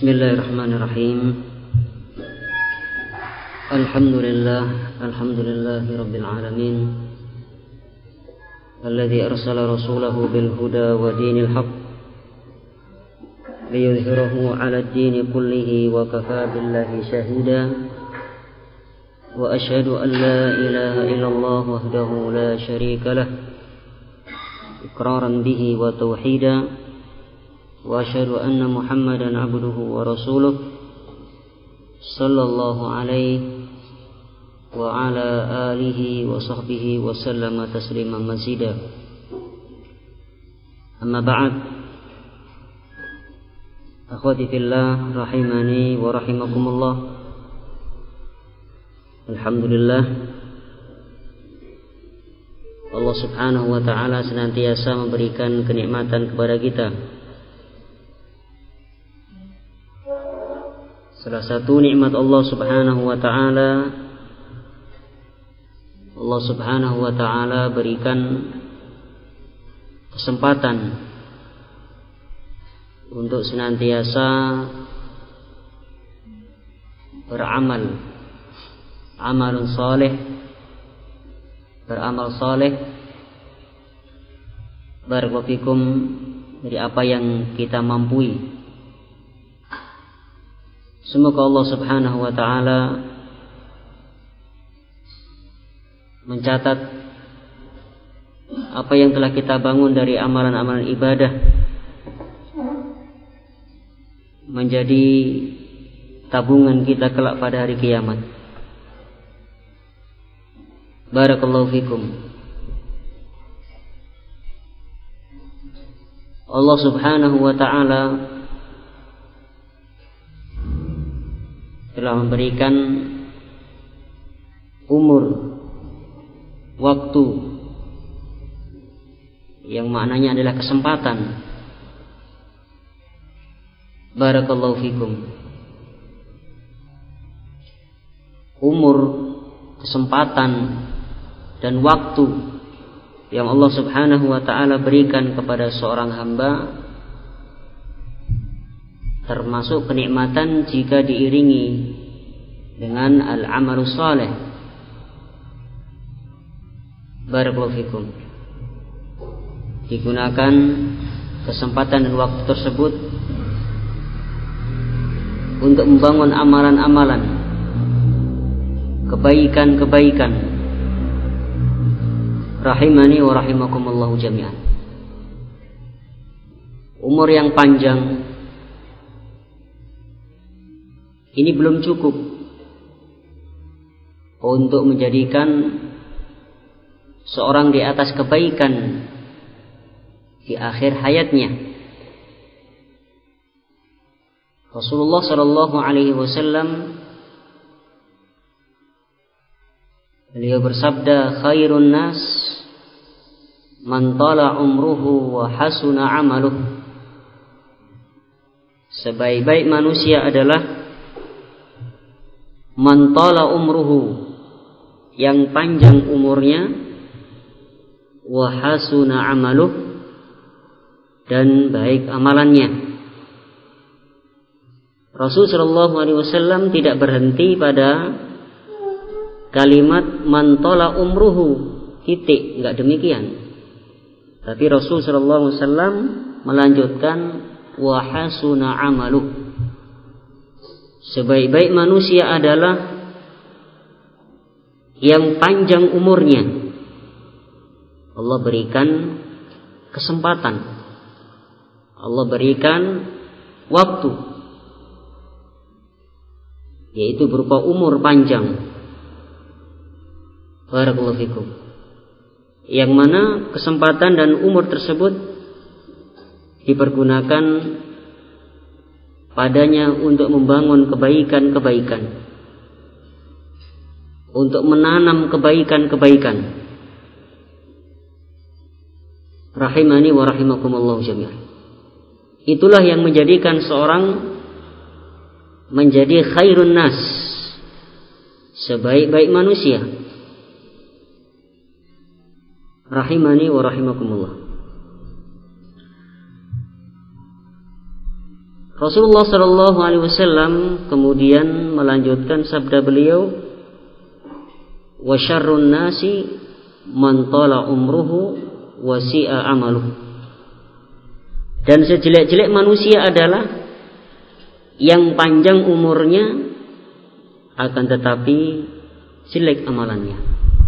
Bismillahirrahmanirrahim. Alhamdulillahi rabbil alamin. Alladzi arsala rasulahu bil huda wa dinil haqq liyudhhirahu 'ala ad-din kullihi wa kafaa billahi shahida. Wa asyhadu an la ilaha illallah wahdahu la syarika lah iqraran bihi wa tauhida. Wa asyhadu anna Muhammadan abduhu wa rasuluh sallallahu alaihi wa ala alihi wa sahbihi wa sallama tasliman mazida. Amma ba'd. Akhwati fillah rahimani wa rahimakumullah. Alhamdulillah, Allah subhanahu wa ta'ala senantiasa memberikan kenikmatan kepada kita. Salah satu nikmat Allah subhanahu wa ta'ala berikan kesempatan untuk senantiasa beramal saleh barakallahu fikum dari apa yang kita mampu. Semoga Allah subhanahu wa ta'ala mencatat apa yang telah kita bangun dari amalan-amalan ibadah menjadi tabungan kita kelak pada hari kiamat. Barakallahu fikum. Allah subhanahu wa ta'ala telah memberikan umur, waktu yang maknanya adalah kesempatan. Barakallahu fikum. Umur, kesempatan dan waktu yang Allah subhanahu wa ta'ala berikan kepada seorang hamba termasuk kenikmatan jika diiringi dengan al-amalus saleh. Barakallahu fikum. Digunakan kesempatan dan waktu tersebut untuk membangun amalan-amalan, kebaikan-kebaikan. Rahimani wa rahimakumullahu jami'an. Umur yang panjang ini belum cukup untuk menjadikan seorang di atas kebaikan di akhir hayatnya. Rasulullah sallallahu alaihi wasallam beliau bersabda, khairun nas man tala umruhu wa hasuna amaluhu. Sebaik-baik manusia adalah man tala umruhu, yang panjang umurnya, wa hasuna amaluh, dan baik amalannya. Rasul sallallahu alaihi wasallam tidak berhenti pada kalimat man tala umruhu, titik, enggak demikian. Tapi Rasul sallallahu alaihi wasallam melanjutkan wa hasuna amaluh. Sebaik-baik manusia adalah yang panjang umurnya. Allah berikan kesempatan, Allah berikan waktu, yaitu berupa umur panjang. Barakallahu fikum. Yang mana kesempatan dan umur tersebut dipergunakan padanya untuk membangun kebaikan-kebaikan, untuk menanam kebaikan-kebaikan. Rahimani wa rahimakumullah jami'an. Itulah yang menjadikan seorang menjadi khairun nas, sebaik-baik manusia. Rahimani wa rahimakumullah. Rasulullah sallallahu alaihi wasallam kemudian melanjutkan sabda beliau, "Wa syarrun nasi man tala umruhu wa si'a amaluhu." Dan sejelek-jelek manusia adalah yang panjang umurnya akan tetapi jelek amalannya.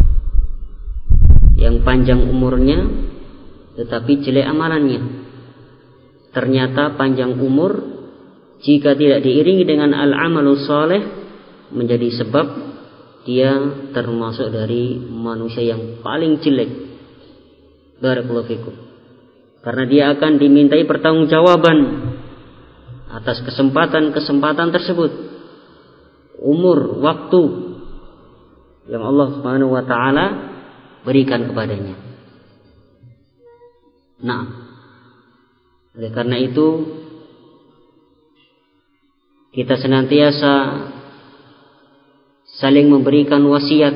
Yang panjang umurnya tetapi jelek amalannya. Ternyata panjang umur jika tidak diiringi dengan al-amalus saleh menjadi sebab dia termasuk dari manusia yang paling jelek. Barakallahu fikum. Karena dia akan dimintai pertanggungjawaban atas kesempatan-kesempatan tersebut. Umur, waktu yang Allah Subhanahu wa taala berikan kepadanya. Nah, oleh karena itu kita senantiasa saling memberikan wasiat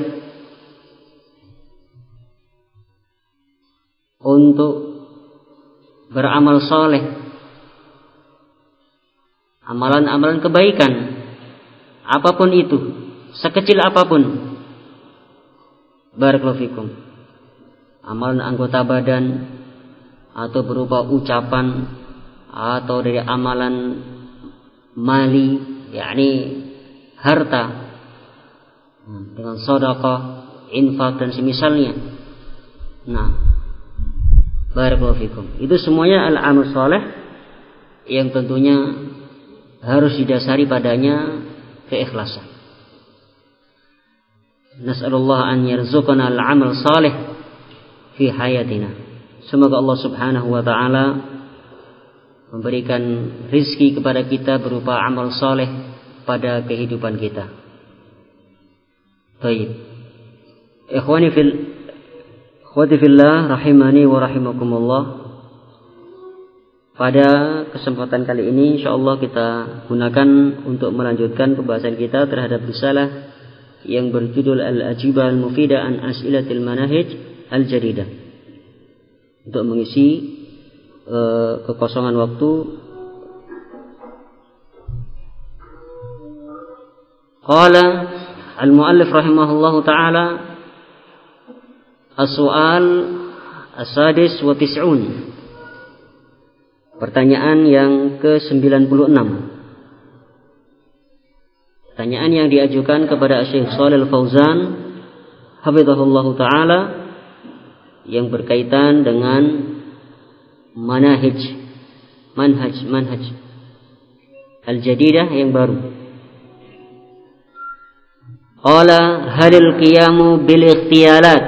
untuk beramal soleh, amalan-amalan kebaikan, apapun itu, sekecil apapun. Barakallahu fikum. Amalan anggota badan atau berupa ucapan atau dari amalan mali, yakni harta, dengan sedekah, infak dan semisalnya. Nah, barakallahu fikum. Itu semuanya al-amal saleh yang tentunya harus didasari padanya keikhlasan. Nas'alullah an yarzuqana al-amal saleh fi hayatina. Semoga Allah Subhanahu wa taala memberikan rizki kepada kita berupa amal soleh pada kehidupan kita. Baik. Ikhwati fillah rahimani wa rahimakumullah. Pada kesempatan kali ini insyaallah kita gunakan untuk melanjutkan pembahasan kita terhadap risalah yang berjudul Al-Ajibah Al-Mufidah an As'ilatil Manahij Al-Jadidah. Untuk mengisi kekosongan waktu, qala al-muallif rahimahullahu taala as-su'al as-sadis wa tis'un. Pertanyaan yang ke-96. Pertanyaan yang diajukan kepada Syekh Shalih Al-Fauzan hafizahullahu taala yang berkaitan dengan manhaj al-jadidah yang baru. Qala halil qiyamu bil ikhtiyalat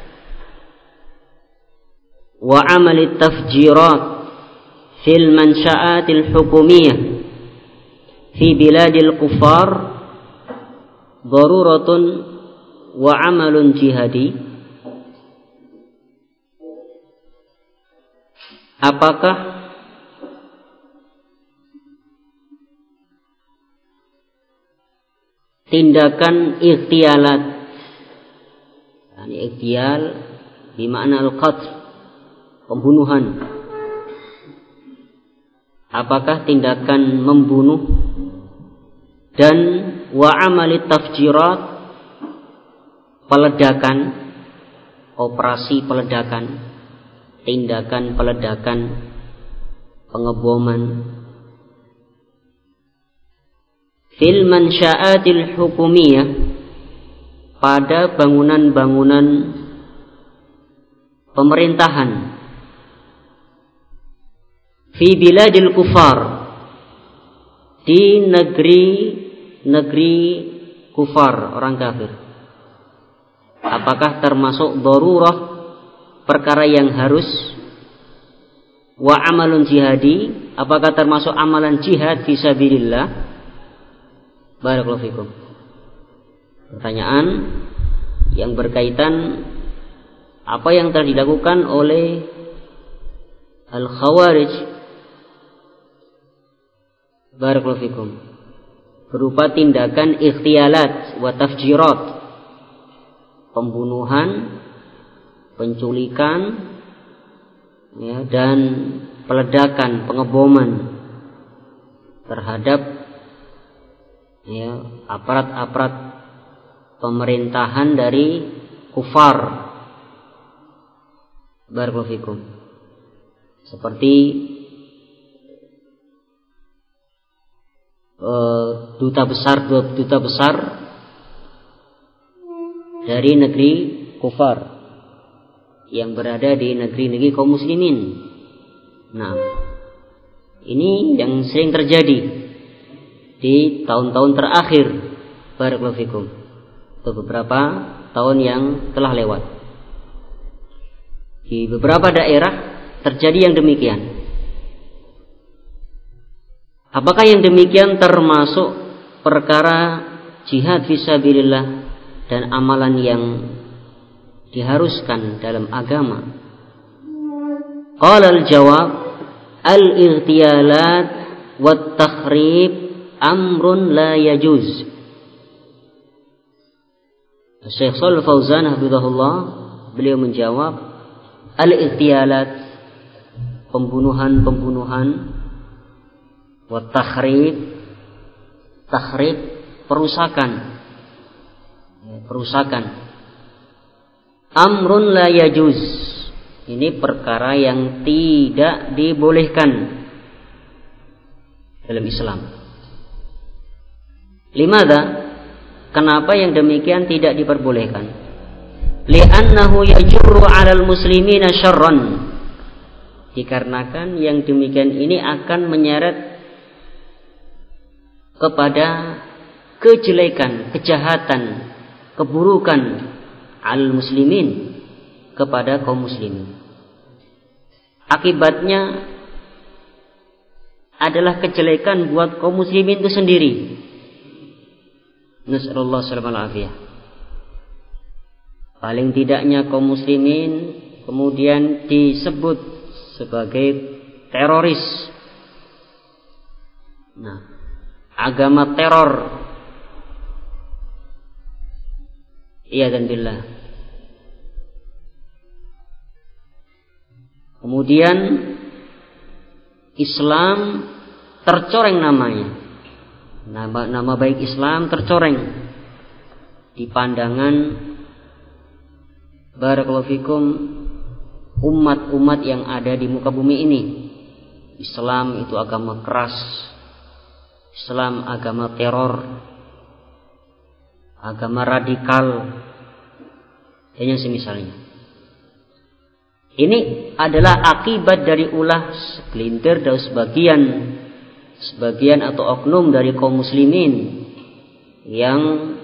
wa amal at-tafjirat fil mansha'at al-hukumiyyah fi biladil kuffar daruratun wa amalun jihadi. Apakah tindakan ikhtialat, ikhtial bermakna al-qatl, pembunuhan, apakah tindakan membunuh dan wa amalit tafjirat, peledakan, operasi peledakan, tindakan peledakan, pengeboman, fil mansya'atil hukumiyah, pada bangunan-bangunan pemerintahan, fi biladil kufar, di negeri kufar, orang kafir. Apakah termasuk darurah, perkara yang harus, wa amalun jihadi, apakah termasuk amalan jihad fisabilillah? Barakallahu fikum. Pertanyaan yang berkaitan apa yang telah dilakukan oleh al-khawarij, barakallahu fikum, berupa tindakan ikhtialat wa tafjirat, pembunuhan, penculikan, ya, dan peledakan, pengeboman terhadap ya, aparat-aparat pemerintahan dari kufar. Barakallahu fikum. Seperti duta besar dari negeri kufar yang berada di negeri-negeri kaum muslimin. Nah, ini yang sering terjadi di tahun-tahun terakhir. Barakallahu fikum. Beberapa tahun yang telah lewat. Di beberapa daerah terjadi yang demikian. Apakah yang demikian termasuk perkara jihad fisabilillah dan amalan yang diharuskan dalam agama? Qala al-jawab al-ightiyalat wat takhrib amrun la yajuz. Syekh Shalih Fauzan hafizahullah beliau menjawab, al-ightiyalat, pembunuhan wa takhrib perusakan amrun la yajuz, ini perkara yang tidak dibolehkan dalam Islam. Limadha? Kenapa yang demikian tidak diperbolehkan? Li'annahu yajurru 'alal muslimina syarran. Dikarenakan yang demikian ini akan menyeret kepada kejelekan, kejahatan, keburukan al muslimin, kepada kaum muslimin. Akibatnya adalah kejelekan buat kaum muslimin itu sendiri. Nasallallahu alaihi wasallam. Paling tidaknya kaum muslimin kemudian disebut sebagai teroris. Nah, agama teror. Iya dan billah. Kemudian Islam tercoreng namanya. Nama baik Islam tercoreng di pandangan barakallahu fikum umat-umat yang ada di muka bumi ini. Islam itu agama keras, Islam agama teror, agama radikal, dan yang semisalnya. Ini adalah akibat dari ulah segelintir dan sebagian atau oknum dari kaum muslimin yang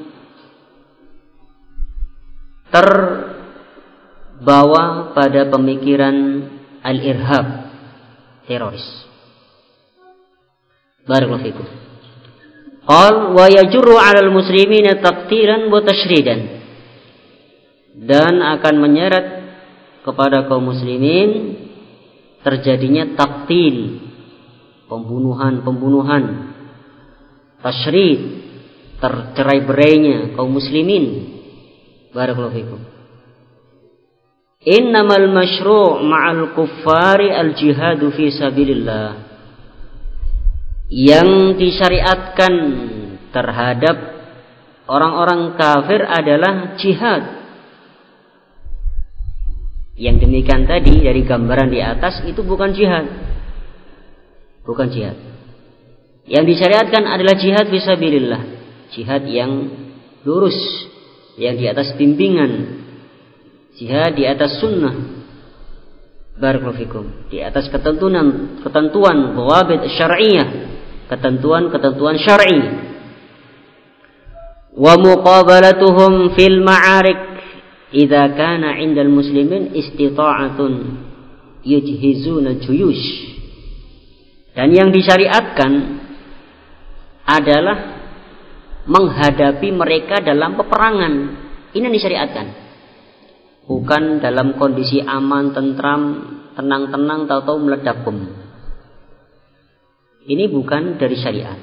terbawa pada pemikiran al-irhab, teroris. Barakallahu fikum. Qal wa yajurru 'alal muslimina taqtilan wa tashridan, dan akan menyeret kepada kaum muslimin terjadinya taktil, pembunuhan, tasyrid, tercerai-berainya kaum muslimin. Barakallahu fikum. Innamal masyru' ma'al kuffari al-jihadu fi sabilillah. Yang disyariatkan terhadap orang-orang kafir adalah jihad. Yang demikian tadi dari gambaran di atas itu bukan jihad. Bukan jihad. Yang disyariatkan adalah jihad fisabilillah, jihad yang lurus, yang di atas bimbingan, jihad di atas sunnah. Barakallahu fikum. Di atas ketentuan dhawabit syar'iyyah, ketentuan syar'i. Wa muqabalatuhum fil ma'arik idza kana 'indal muslimin istita'atun yujhizuna juyush. Dan yang disyariatkan adalah menghadapi mereka dalam peperangan. Ini yang disyariatkan. Bukan dalam kondisi aman, tentram, tenang-tenang, tahu-tahu meledak bom. Ini bukan dari syariat.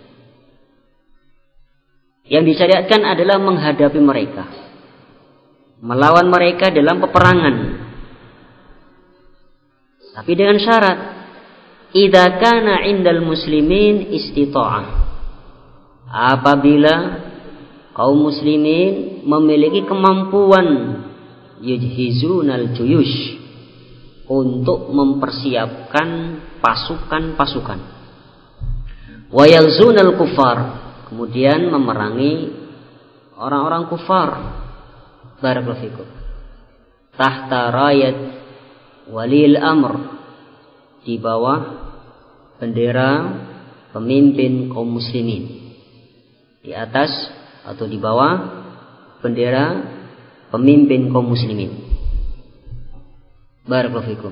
Yang disyariatkan adalah menghadapi mereka, melawan mereka dalam peperangan. Tapi dengan syarat idza kana 'indal muslimin istita'ah, apabila kaum muslimin memiliki kemampuan yujhizunal juyush, untuk mempersiapkan pasukan-pasukan, wa yaghzunal kufar, kemudian memerangi orang-orang kufar, barakallahu fikum, tahta rayat walil amr, di bawah bendera pemimpin kaum muslimin, di atas atau di bawah bendera pemimpin kaum muslimin. Barakallahu fikum.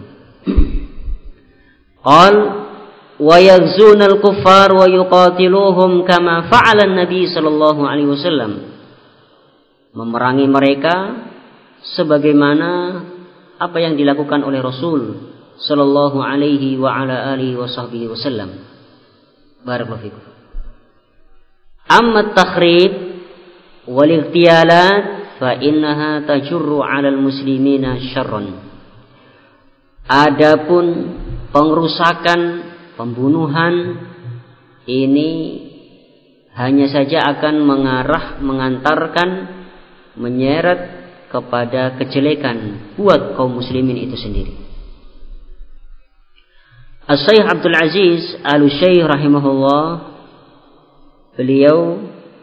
Qal wa yaghzunal kuffar wa yuqatiluhum kama fa'ala an-nabi sallallahu alaihi wasallam, memerangi mereka sebagaimana apa yang dilakukan oleh Rasul sallallahu alaihi wa ala alihi washabbihi wasallam. Barakallahu fikum. Amma at-takhrib wal ightiyalat fa innaha tajurru 'ala al-muslimina syarran. Adapun pengrusakan, pembunuhan ini hanya saja akan mengantarkan, menyeret kepada kejelekan buat kaum muslimin itu sendiri. As-Syaikh Abdul Aziz Al-Syaikh rahimahullah, beliau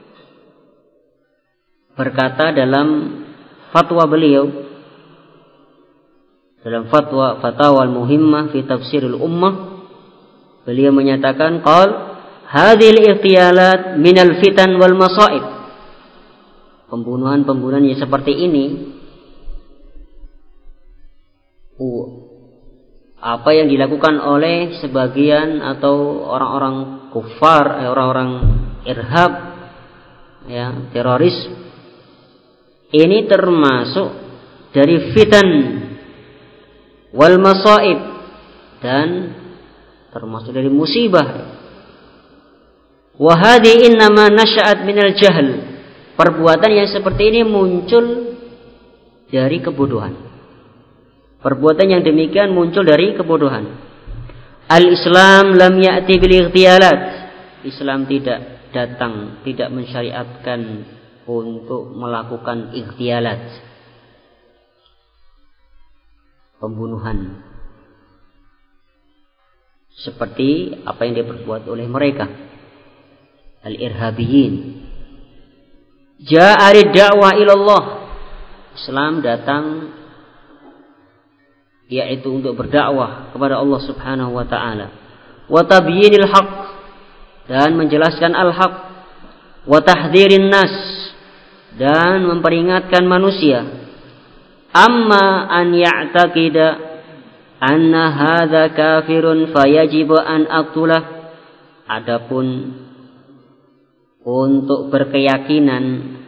berkata dalam fatwa beliau, dalam fatwa al-muhimmah fi tafsirul ummah, beliau menyatakan qal hadhil ightiyalat minal fitan wal masaib, pembunuhan-pembunuhan yang seperti ini, apa yang dilakukan oleh sebagian atau orang-orang kufar, orang-orang irhab, ya, teroris, ini termasuk dari fitan wal masaib, dan termasuk dari musibah. Wa hadhi innama nasya'at minal jahl, perbuatan yang seperti ini muncul dari kebodohan. Perbuatan yang demikian muncul dari kebodohan. Al-Islam lam ya'ti bil ightiyalat, Islam tidak datang, tidak mensyariatkan untuk melakukan ightiyalat, pembunuhan seperti apa yang diperbuat oleh mereka al-irhabiyin. Ja'a ad-da'wah ilallah, Islam datang yaitu untuk berdakwah kepada Allah Subhanahu wa taala, wa tabyinil haqq, dan menjelaskan al-haq, wa tahdhirin nas, dan memperingatkan manusia. Amma an ya'taqida anna hadza kafirun fayajibu an aqtulah, adapun untuk berkeyakinan,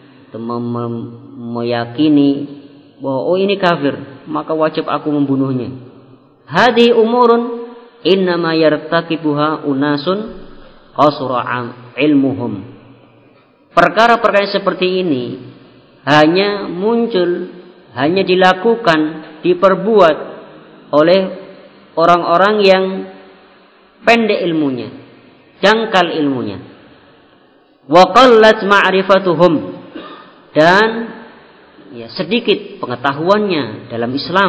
meyakini bahwa oh ini kafir, maka wajib aku membunuhnya. Hadi umurun innama yartakibuha unasun qasura ilmuhum. Perkara-perkara seperti ini hanya muncul, hanya dilakukan, diperbuat oleh orang-orang yang pendek ilmunya, dangkal ilmunya. Wa qallat ma'rifatuhum, dan ya sedikit pengetahuannya dalam Islam.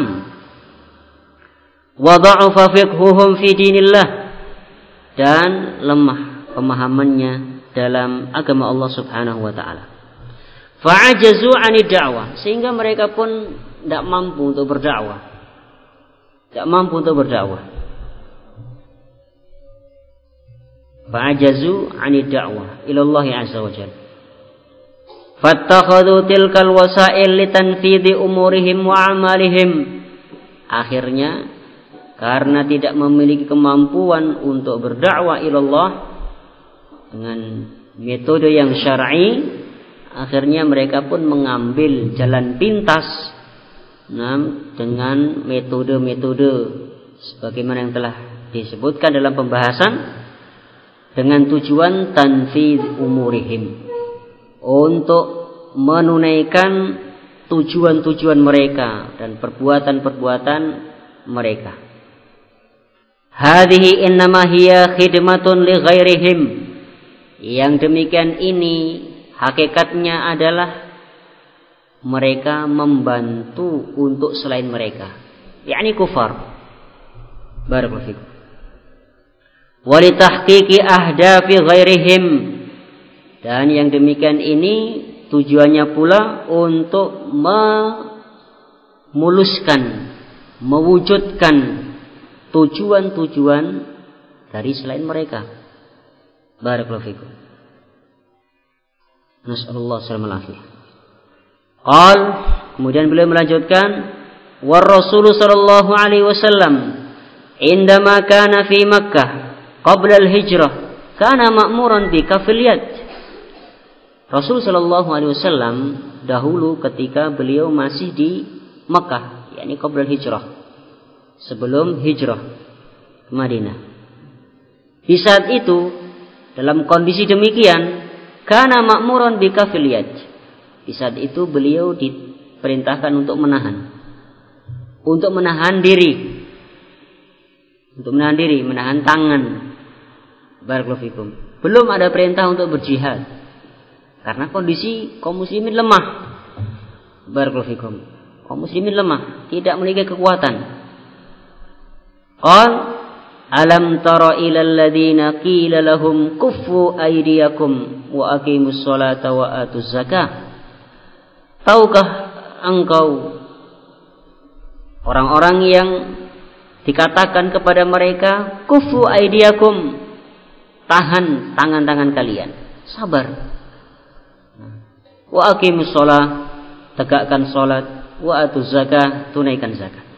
Wa dha'afa fiqhuhum fi dinillah, dan lemah pemahamannya dalam agama Allah Subhanahu wa taala. Fa'ajazu 'ani da'wah, sehingga mereka pun tidak mampu untuk berdakwah. Tidak mampu untuk berdakwah. Fa'ajazu 'ani da'wah ila Allah azza wa jalla. Fattakhadhu tilkal wasail litanfidhi umurihim wa amalihim. Akhirnya karena tidak memiliki kemampuan untuk berdakwah ila Allah dengan metode yang syar'i, akhirnya mereka pun mengambil jalan pintas dengan metode-metode sebagaimana yang telah disebutkan dalam pembahasan, dengan tujuan tanfidh umurihim, untuk menunaikan tujuan-tujuan mereka dan perbuatan-perbuatan mereka. Hadhihi innama hiya khidmatun li ghairihim. Yang demikian ini hakikatnya adalah mereka membantu untuk selain mereka, yakni kufar. Barakallahu fikum. Wa li tahqiqi ahdafi ghairihim. Dan yang demikian ini tujuannya pula untuk memuluskan, mewujudkan tujuan-tujuan dari selain mereka. Barakallahu fikum. Nasallallahu alaihi wasallam. Kemudian beliau melanjutkan, war Rasul sallallahu alaihi wasallam indama kana fi Makkah qabla al-hijrah kana ma'muran bi kafil yad. Rasul sallallahu alaihi wasallam dahulu ketika beliau masih di Makkah, yakni qabla al-hijrah, sebelum hijrah ke Madinah. Di saat itu dalam kondisi demikian, kana ma'muran bi kafil yad. Di saat itu beliau diperintahkan untuk menahan diri, menahan tangan. Barakallahu fikum. Belum ada perintah untuk berjihad karena kondisi kaum muslimin lemah. Barakallahu fikum. Kaum muslimin lemah, tidak memiliki kekuatan. Alam tara ilal ladzina qila lahum kuffu aydiyakum wa aqimus sholata wa atuz zakah. Tahukah engkau orang-orang yang dikatakan kepada mereka kuffu aydiyakum, tahan tangan-tangan kalian, sabar. Wa aqimus sholat, tegakkan sholat, wa atuz zakah, tunaikan zakat.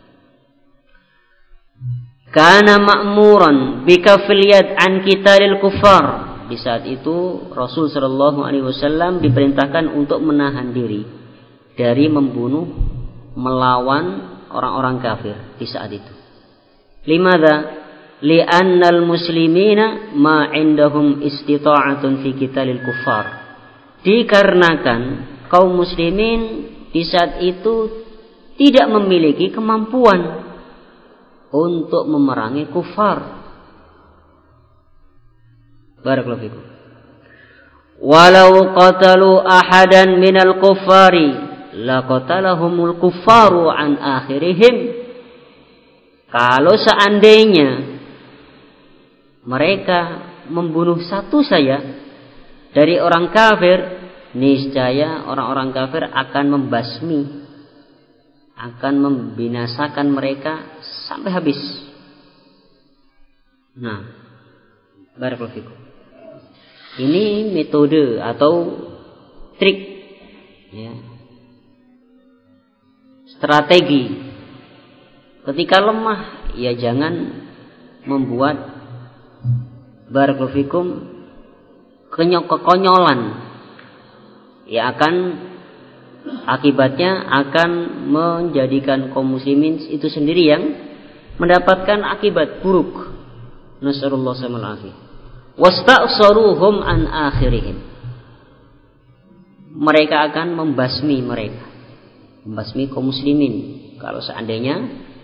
Kana ma'muran bikafil yad an qitalil kuffar. Di saat itu Rasul sallallahu alaihi wasallam diperintahkan untuk menahan diri dari membunuh, melawan orang-orang kafir di saat itu. Limadza? Li'annal muslimina ma 'indahum istita'atun fi qitalil kuffar. Dikarenakan kaum muslimin di saat itu tidak memiliki kemampuan untuk memerangi kufar. Barakallahu fikum. Walau qatalu ahadan minal kuffari laqatalahumul kuffaru an akhirihim. Kalau seandainya mereka membunuh satu saja dari orang kafir, niscaya orang-orang kafir akan membasmi, akan membinasakan mereka sampai habis. Nah, barakallahu fikum. Ini metode atau trik, ya, strategi. Ketika lemah, ya jangan membuat barakallahu fikum kekonyolan. Ya akibatnya akan menjadikan kaum muslimin itu sendiri yang mendapatkan akibat buruk. Nasallallahu alaihi wasallam. Wasta'saruhum an akhirihim. Mereka akan membasmi kaum muslimin. Kalau seandainya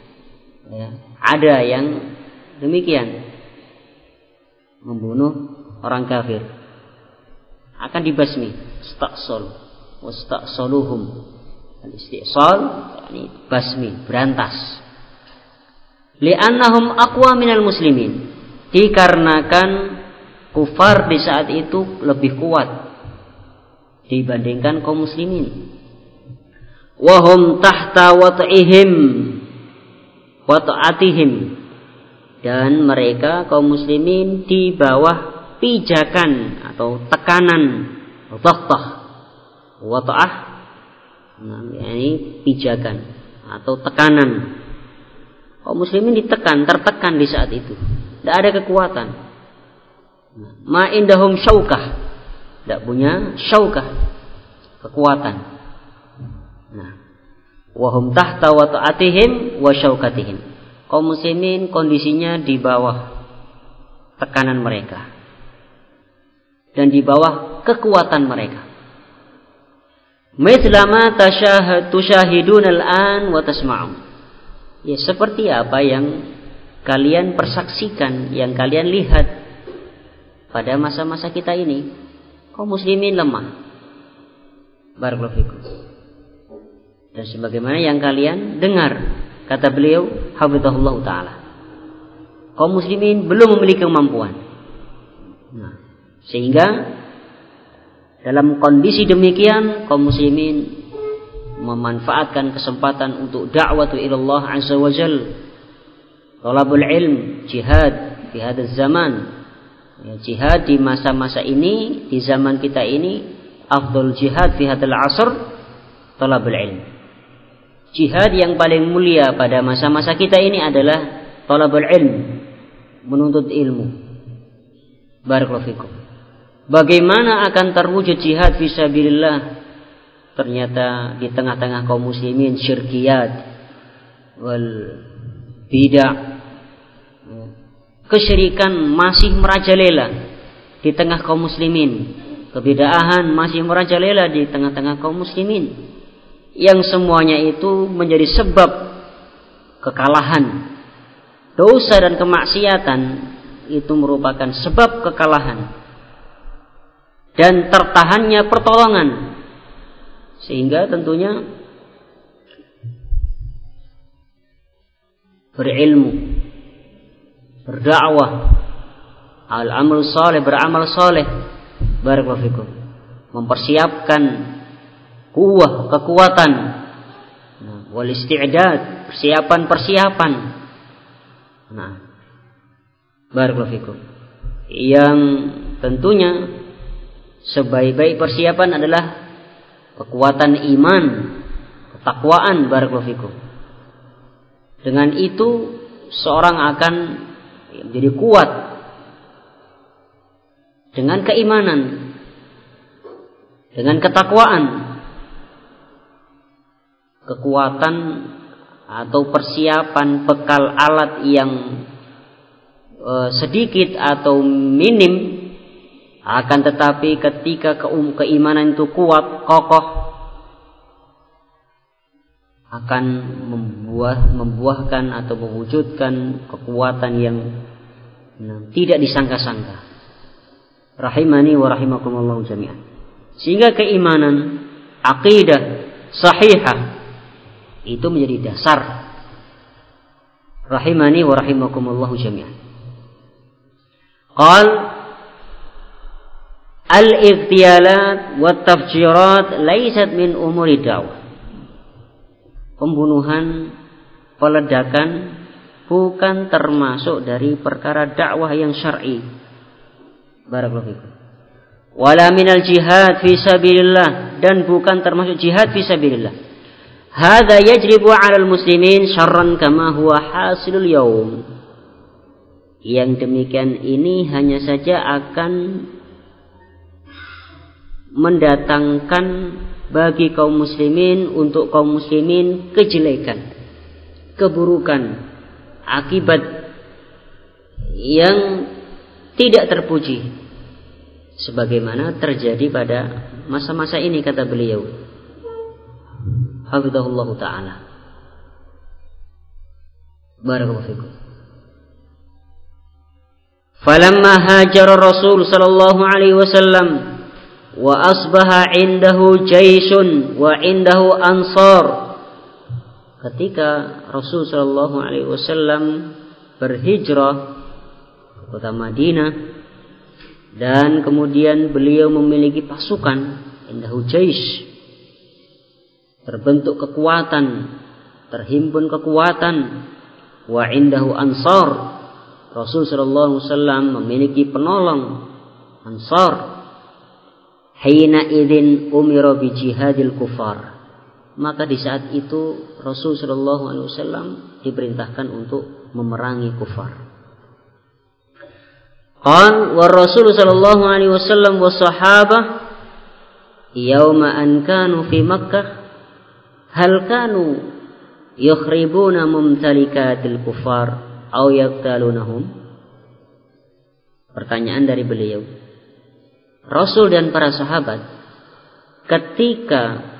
ada yang demikian membunuh orang kafir, akan dibasmi. Wasta'saluhum. Al-istisal yakni basmi, berantas. Li'annahum aqwa minal muslimin. Dikarenakan kufar di saat itu lebih kuat dibandingkan kaum muslimin. Wahum tahta wata'atihim, dan mereka kaum muslimin di bawah pijakan atau tekanan, wata'ah, ini pijakan atau tekanan. Kaum muslimin tertekan di saat itu, tidak ada kekuatan. Ma indahum syaukah, tidak punya syaukah, kekuatan. Nah, wahum tahta wa ta'atihim wa syaukatihim. Kaum muslimin kondisinya di bawah tekanan mereka dan di bawah kekuatan mereka. Mithlama tusyahidun al-an wa tasma'un. Ya, seperti apa yang kalian persaksikan, yang kalian lihat pada masa-masa kita ini, kaum muslimin lemah. Barakallahu fikum. Dan sebagaimana yang kalian dengar, kata beliau hafizahullah taala, kaum muslimin belum memiliki kemampuan. Nah, sehingga dalam kondisi demikian kaum muslimin memanfaatkan kesempatan untuk da'watu ilallah azza wa jal, talabul ilm, jihad di hadzal zaman. Ya, jihad di masa-masa ini, di zaman kita ini, afdal jihad fi hadzal asr talabul ilm. Jihad yang paling mulia pada masa-masa kita ini adalah talabul ilm, menuntut ilmu. Barakallahu fikum. Bagaimana akan terwujud jihad fisabilillah? Ternyata di tengah-tengah kaum muslimin syirkiyat wal bid'ah, kesyirikan masih merajalela di tengah kaum muslimin, kebid'ahan masih merajalela di tengah-tengah kaum muslimin, yang semuanya itu menjadi sebab kekalahan. Dosa dan kemaksiatan itu merupakan sebab kekalahan dan tertahannya pertolongan. Sehingga tentunya berilmu, berdakwah, al-amal saleh, beramal saleh, barakallahu fikum, mempersiapkan kekuatan, wal isti'dad, persiapan. Nah, barakallahu fikum, yang tentunya sebaik-baik persiapan adalah kekuatan iman, ketakwaan, barakallahu fikum. Dengan itu seorang akan menjadi kuat dengan keimanan, dengan ketakwaan. Kekuatan atau persiapan bekal alat yang sedikit atau minim, akan tetapi ketika keimanan itu kuat, kokoh, akan membuahkan atau mewujudkan kekuatan yang tidak disangka-sangka. Rahimani wa rahimakumullah jami'an. Sehingga keimanan, aqidah sahihah itu menjadi dasar. Rahimani wa rahimakumullah jami'an. Qal al-ightiyalat wa tafjirat laysat min umuri da'wah. Pembunuhan, peledakan bukan termasuk dari perkara dakwah yang syar'i. Barakallahu fikum. Wala minal jihad fi sabilillah, dan bukan termasuk jihad fi sabilillah. Hadza yajribu 'alal muslimin syarran kama huwa hasilul yaum. Yang demikian ini hanya saja akan mendatangkan bagi kaum muslimin, untuk kaum muslimin, kejelekan, keburukan, akibat yang tidak terpuji, sebagaimana terjadi pada masa-masa ini, kata beliau hafizahullah ta'ala. Barakallahu fikum. Falamma hajara Rasul sallallahu alaihi wasallam wa asbaha indahu jaisun wa indahu ansar. Ketika Rasul sallallahu alaihi wasallam berhijrah ke kota Madinah, dan kemudian beliau memiliki pasukan, indahu jais, terbentuk kekuatan, terhimpun kekuatan, wa indahu ansar, Rasul sallallahu alaihi wasallam memiliki penolong, ansar. Hina idzin umira bi jihadil kufar, maka di saat itu Rasul sallallahu alaihi wasallam diperintahkan untuk memerangi kufar. Qal wa Rasul sallallahu alaihi wasallam wa sahabah yauma an kanu fi Makkah hal kanu yukhribuna mumtalikatil kufar aw yaqtalunahum. Pertanyaan dari beliau, Rasul dan para sahabat ketika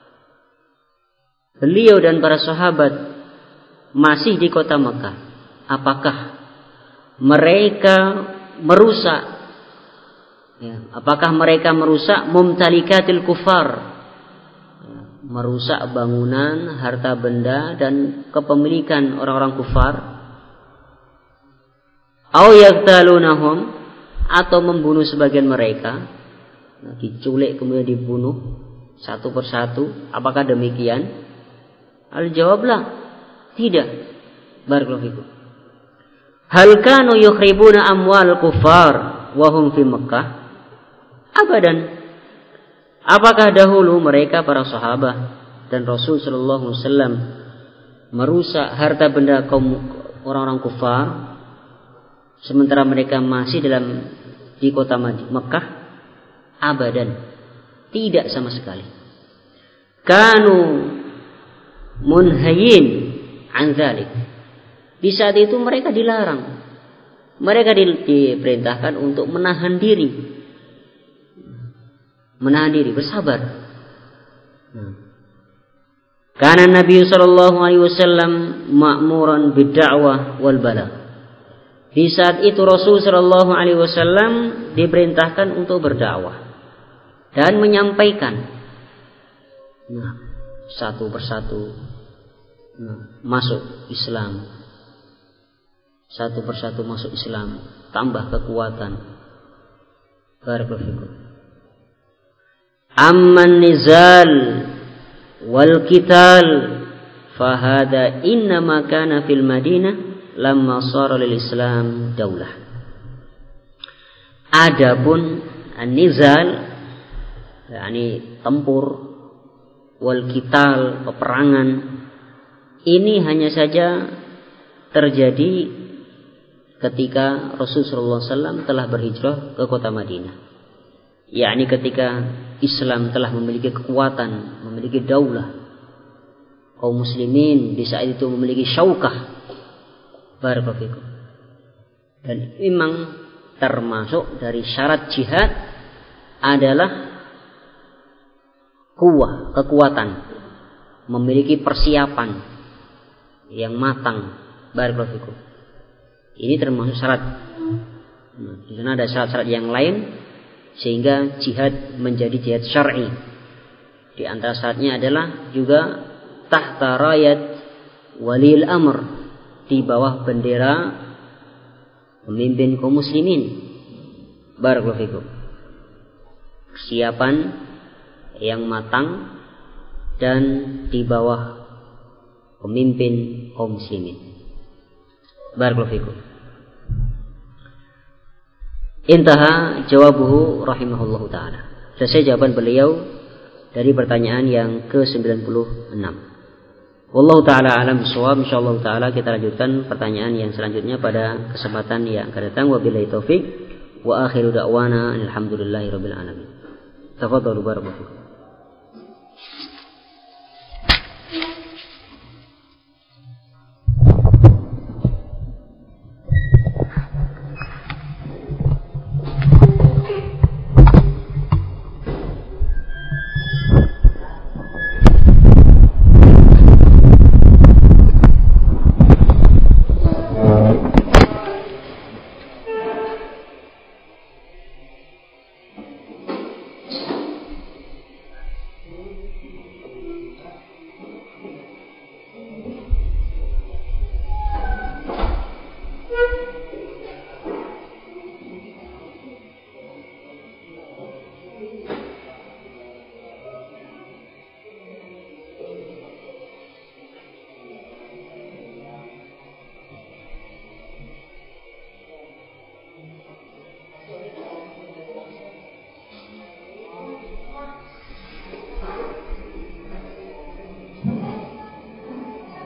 beliau dan para sahabat masih di kota Mekah, apakah mereka merusak, apakah mereka merusak mumtalikatil kufar, merusak bangunan, harta benda dan kepemilikan orang-orang kufar, au yaqtalunahum, atau membunuh sebagian mereka, diculik kemudian dibunuh satu persatu, apakah demikian? Al-jawablah tidak. Barakallahu fikum. Hal kanu yukhribuna amwal kufar wa hum fi Makkah? Abadan. Apakah dahulu mereka para sahabat dan Rasul sallallahu alaihi wasallam merusak harta benda kaum orang-orang kufar sementara mereka masih di kota Mekah? Abadan. Tidak sama sekali. Kanu munhayin an dzalik. Di saat itu mereka dilarang. Mereka diperintahkan untuk menahan diri. Bersabar. Karena Nabi sallallahu alaihi wasallam ma'muran bid-da'wah wal balagh. Di saat itu Rasul sallallahu alaihi wasallam diperintahkan untuk berdakwah dan menyampaikan. Satu persatu masuk Islam. Satu persatu masuk Islam, tambah kekuatan. Barakallahu fikum. Amman nizal wal qital fahada innama kana fil Madinah lamma shara lil Islam daulah. Adapun an-nizal yakni tempur, wal qital peperangan, ini hanya saja terjadi ketika Rasulullah SAW telah berhijrah ke kota Madinah. Yakni ketika Islam telah memiliki kekuatan, memiliki daulah, kaum muslimin di saat itu memiliki syaukah. Barakallahu fikum. Dan memang termasuk dari syarat jihad adalah kuwah, kekuatan, memiliki persiapan yang matang. Barakallahu fikum. Ini termasuk syarat. Di sana ada syarat-syarat yang lain sehingga jihad menjadi jihad syar'i. Di antara syaratnya adalah juga tahta rayat walil amr, di bawah bendera pemimpin kaum muslimin. Barakallahu fikum. Persiapan yang matang dan di bawah pemimpin kaum muslimin. Barakallahu fikum. Intaha jawabuhu rahimahullahu ta'ala. Selesai jawaban beliau dari pertanyaan yang ke-96. Wallahu ta'ala alam bisawab. Insyaallah ta'ala kita lanjutkan pertanyaan yang selanjutnya pada kesempatan yang akan datang. Wabillahi taufik wa akhiru da'wana alhamdulillahi rabbil alamin. Tafadhalu barakallahu.